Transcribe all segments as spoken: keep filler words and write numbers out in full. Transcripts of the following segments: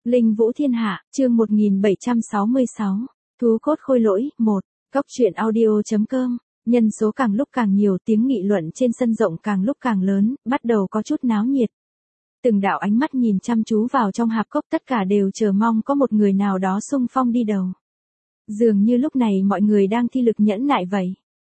Linh Vũ Thiên Hạ, chương một nghìn bảy trăm sáu mươi sáu. Thú cốt khôi lỗi, một. Cóc truyện audio.com. Nhân số càng lúc càng nhiều, tiếng nghị luận trên sân rộng càng lúc càng lớn, bắt đầu có chút náo nhiệt. Từng đạo ánh mắt nhìn chăm chú vào trong hạp cốc, tất cả đều chờ mong có một người nào đó xung phong đi đầu. Dường như lúc này mọi người đang thi lực nhẫn nại vậy.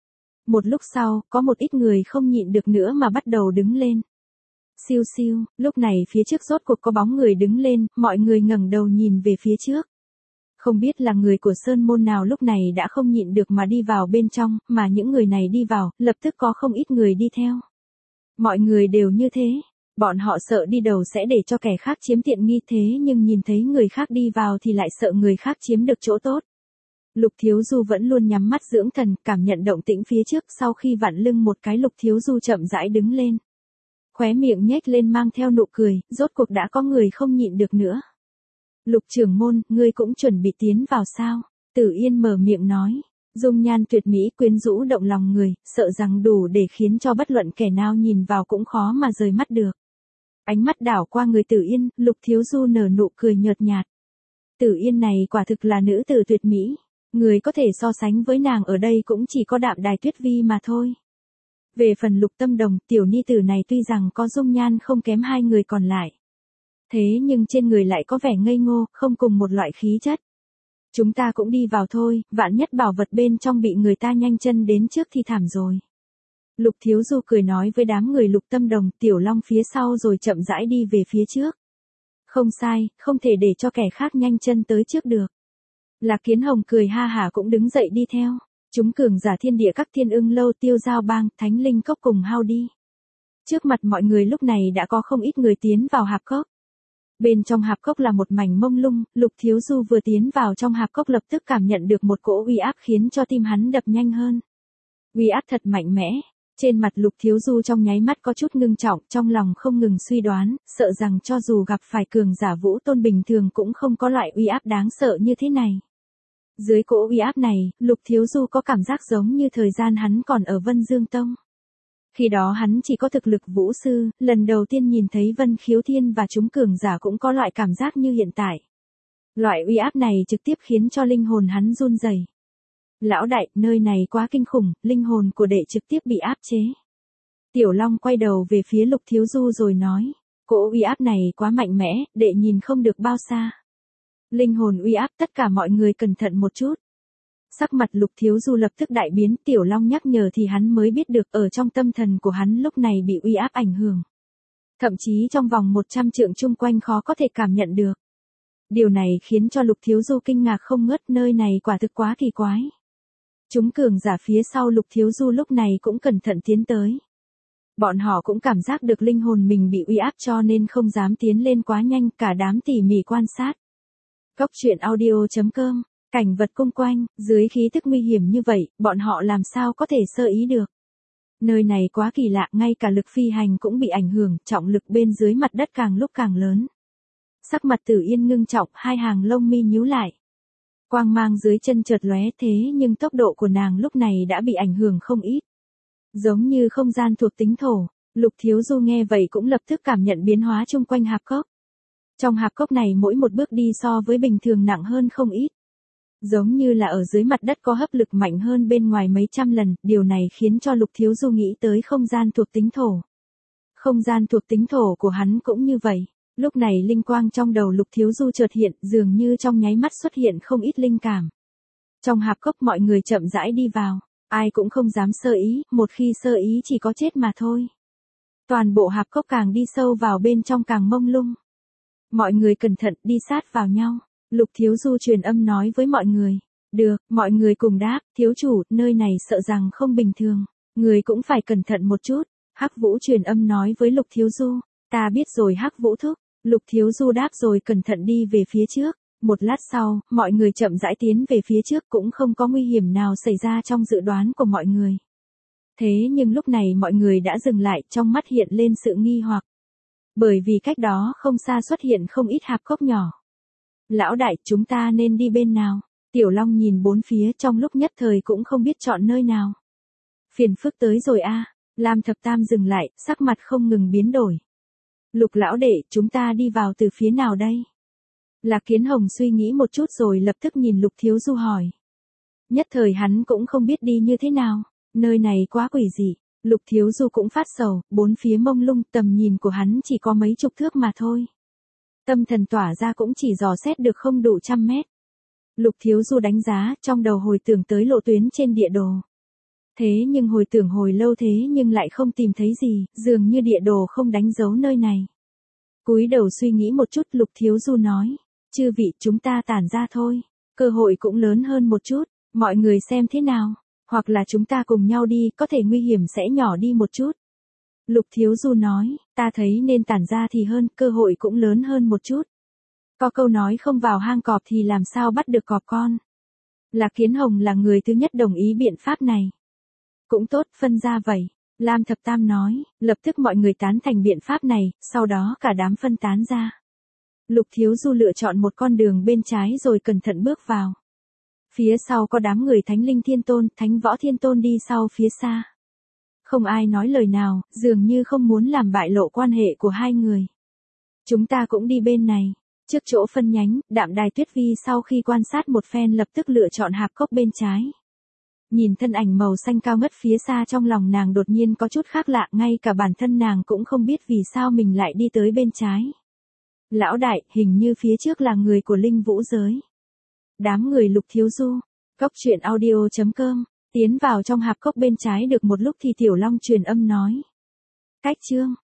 Một lúc sau, có một ít người không nhịn được nữa mà bắt đầu đứng lên. Siêu siêu, lúc này phía trước rốt cuộc có bóng người đứng lên, mọi người ngẩng đầu nhìn về phía trước. Không biết là người của Sơn Môn nào lúc này đã không nhịn được mà đi vào bên trong, mà những người này đi vào, lập tức có không ít người đi theo. Mọi người đều như thế, bọn họ sợ đi đầu sẽ để cho kẻ khác chiếm tiện nghi, thế nhưng nhìn thấy người khác đi vào thì lại sợ người khác chiếm được chỗ tốt. Lục Thiếu Du vẫn luôn nhắm mắt dưỡng thần, cảm nhận động tĩnh phía trước, sau khi vặn lưng một cái Lục Thiếu Du chậm rãi đứng lên. Khóe miệng nhếch lên mang theo nụ cười, rốt cuộc đã có người không nhịn được nữa. Lục trưởng môn, ngươi cũng chuẩn bị tiến vào sao? Tử Yên mở miệng nói. Dung nhan tuyệt mỹ quyến rũ động lòng người, sợ rằng đủ để khiến cho bất luận kẻ nào nhìn vào cũng khó mà rời mắt được. Ánh mắt đảo qua người Tử Yên, Lục Thiếu Du nở nụ cười nhợt nhạt. Tử Yên này quả thực là nữ tử tuyệt mỹ. Người có thể so sánh với nàng ở đây cũng chỉ có Đạm Đài Tuyết Vi mà thôi. Về phần Lục Tâm Đồng, tiểu ni tử này tuy rằng có dung nhan không kém hai người còn lại. Thế nhưng trên người lại có vẻ ngây ngô, không cùng một loại khí chất. Chúng ta cũng đi vào thôi, vạn nhất bảo vật bên trong bị người ta nhanh chân đến trước thì thảm rồi. Lục Thiếu Du cười nói với đám người Lục Tâm Đồng, Tiểu Long phía sau rồi chậm rãi đi về phía trước. Không sai, không thể để cho kẻ khác nhanh chân tới trước được. Lạc Kiến Hồng cười ha hả cũng đứng dậy đi theo. Chúng cường giả thiên địa các Thiên Ưng Lâu, Tiêu Giao Bang, Thánh Linh Cốc cùng hao đi. Trước mặt mọi người lúc này đã có không ít người tiến vào hạp cốc. Bên trong hạp cốc là một mảnh mông lung, Lục Thiếu Du vừa tiến vào trong hạp cốc lập tức cảm nhận được một cỗ uy áp khiến cho tim hắn đập nhanh hơn. Uy áp thật mạnh mẽ. Trên mặt Lục Thiếu Du trong nháy mắt có chút ngưng trọng, trong lòng không ngừng suy đoán, sợ rằng cho dù gặp phải cường giả vũ tôn bình thường cũng không có loại uy áp đáng sợ như thế này. Dưới cỗ uy áp này, Lục Thiếu Du có cảm giác giống như thời gian hắn còn ở Vân Dương Tông. Khi đó hắn chỉ có thực lực vũ sư, lần đầu tiên nhìn thấy Vân Khiếu Thiên và chúng cường giả cũng có loại cảm giác như hiện tại. Loại uy áp này trực tiếp khiến cho linh hồn hắn run rẩy. Lão đại, nơi này quá kinh khủng, linh hồn của đệ trực tiếp bị áp chế. Tiểu Long quay đầu về phía Lục Thiếu Du rồi nói, cỗ uy áp này quá mạnh mẽ, đệ nhìn không được bao xa. Linh hồn uy áp, tất cả mọi người cẩn thận một chút. Sắc mặt Lục Thiếu Du lập tức đại biến, Tiểu Long nhắc nhở thì hắn mới biết được ở trong tâm thần của hắn lúc này bị uy áp ảnh hưởng. Thậm chí trong vòng một trăm trượng chung quanh khó có thể cảm nhận được. Điều này khiến cho Lục Thiếu Du kinh ngạc không ngớt, nơi này quả thực quá kỳ quái. Chúng cường giả phía sau Lục Thiếu Du lúc này cũng cẩn thận tiến tới. Bọn họ cũng cảm giác được linh hồn mình bị uy áp cho nên không dám tiến lên quá nhanh, cả đám tỉ mỉ quan sát. Cóc truyện audio.com. Cảnh vật cung quanh, dưới khí tức nguy hiểm như vậy, bọn họ làm sao có thể sơ ý được. Nơi này quá kỳ lạ, ngay cả lực phi hành cũng bị ảnh hưởng, trọng lực bên dưới mặt đất càng lúc càng lớn. Sắc mặt Tử Yên ngưng trọng, hai hàng lông mi nhíu lại. Quang mang dưới chân chợt lóe, thế nhưng tốc độ của nàng lúc này đã bị ảnh hưởng không ít. Giống như không gian thuộc tính thổ, Lục Thiếu Du nghe vậy cũng lập tức cảm nhận biến hóa chung quanh hạp cốc. Trong hạp cốc này mỗi một bước đi so với bình thường nặng hơn không ít. Giống như là ở dưới mặt đất có hấp lực mạnh hơn bên ngoài mấy trăm lần, điều này khiến cho Lục Thiếu Du nghĩ tới không gian thuộc tính thổ. Không gian thuộc tính thổ của hắn cũng như vậy. Lúc này linh quang trong đầu Lục Thiếu Du chợt hiện, dường như trong nháy mắt xuất hiện không ít linh cảm. Trong hạp cốc mọi người chậm rãi đi vào, ai cũng không dám sơ ý, một khi sơ ý chỉ có chết mà thôi. Toàn bộ hạp cốc càng đi sâu vào bên trong càng mông lung. Mọi người cẩn thận đi sát vào nhau. Lục Thiếu Du truyền âm nói với mọi người. Được, mọi người cùng đáp, thiếu chủ, nơi này sợ rằng không bình thường. Người cũng phải cẩn thận một chút. Hắc Vũ truyền âm nói với Lục Thiếu Du. Ta biết rồi Hắc Vũ thúc. Lục Thiếu Du đáp rồi cẩn thận đi về phía trước. Một lát sau, mọi người chậm rãi tiến về phía trước, cũng không có nguy hiểm nào xảy ra trong dự đoán của mọi người. Thế nhưng lúc này mọi người đã dừng lại, trong mắt hiện lên sự nghi hoặc. Bởi vì cách đó không xa xuất hiện không ít hạp cốc nhỏ. Lão đại, chúng ta nên đi bên nào? Tiểu Long nhìn bốn phía trong lúc nhất thời cũng không biết chọn nơi nào. Phiền phức tới rồi a. Lam Thập Tam dừng lại, sắc mặt không ngừng biến đổi. Lục lão đệ, chúng ta đi vào từ phía nào đây? Lạc Kiến Hồng suy nghĩ một chút rồi lập tức nhìn Lục Thiếu Du hỏi. Nhất thời hắn cũng không biết đi như thế nào, nơi này quá quỷ dị. Lục Thiếu Du cũng phát sầu, bốn phía mông lung, tầm nhìn của hắn chỉ có mấy chục thước mà thôi. Tâm thần tỏa ra cũng chỉ dò xét được không đủ trăm mét. Lục Thiếu Du đánh giá, trong đầu hồi tưởng tới lộ tuyến trên địa đồ. Thế nhưng hồi tưởng hồi lâu thế nhưng lại không tìm thấy gì, dường như địa đồ không đánh dấu nơi này. Cúi đầu suy nghĩ một chút, Lục Thiếu Du nói, chư vị chúng ta tản ra thôi, cơ hội cũng lớn hơn một chút, mọi người xem thế nào, hoặc là chúng ta cùng nhau đi, có thể nguy hiểm sẽ nhỏ đi một chút. Lục Thiếu Du nói, ta thấy nên tản ra thì hơn, cơ hội cũng lớn hơn một chút. Có câu nói không vào hang cọp thì làm sao bắt được cọp con. Lạc Kiến Hồng là người thứ nhất đồng ý biện pháp này. Cũng tốt, phân ra vậy. Lam Thập Tam nói, lập tức mọi người tán thành biện pháp này, sau đó cả đám phân tán ra. Lục Thiếu Du lựa chọn một con đường bên trái rồi cẩn thận bước vào. Phía sau có đám người Thánh Linh Thiên Tôn, Thánh Võ Thiên Tôn đi sau phía xa. Không ai nói lời nào, dường như không muốn làm bại lộ quan hệ của hai người. Chúng ta cũng đi bên này. Trước chỗ phân nhánh, Đạm Đài Tuyết Vi sau khi quan sát một phen lập tức lựa chọn hạp cốc bên trái. Nhìn thân ảnh màu xanh cao ngất phía xa trong lòng nàng đột nhiên có chút khác lạ, ngay cả bản thân nàng cũng không biết vì sao mình lại đi tới bên trái. Lão đại, hình như phía trước là người của Linh Vũ giới. Đám người Lục Thiếu Du, cốc truyện audio chấm com, tiến vào trong hạp cốc bên trái được một lúc thì Tiểu Long truyền âm nói. Cách chương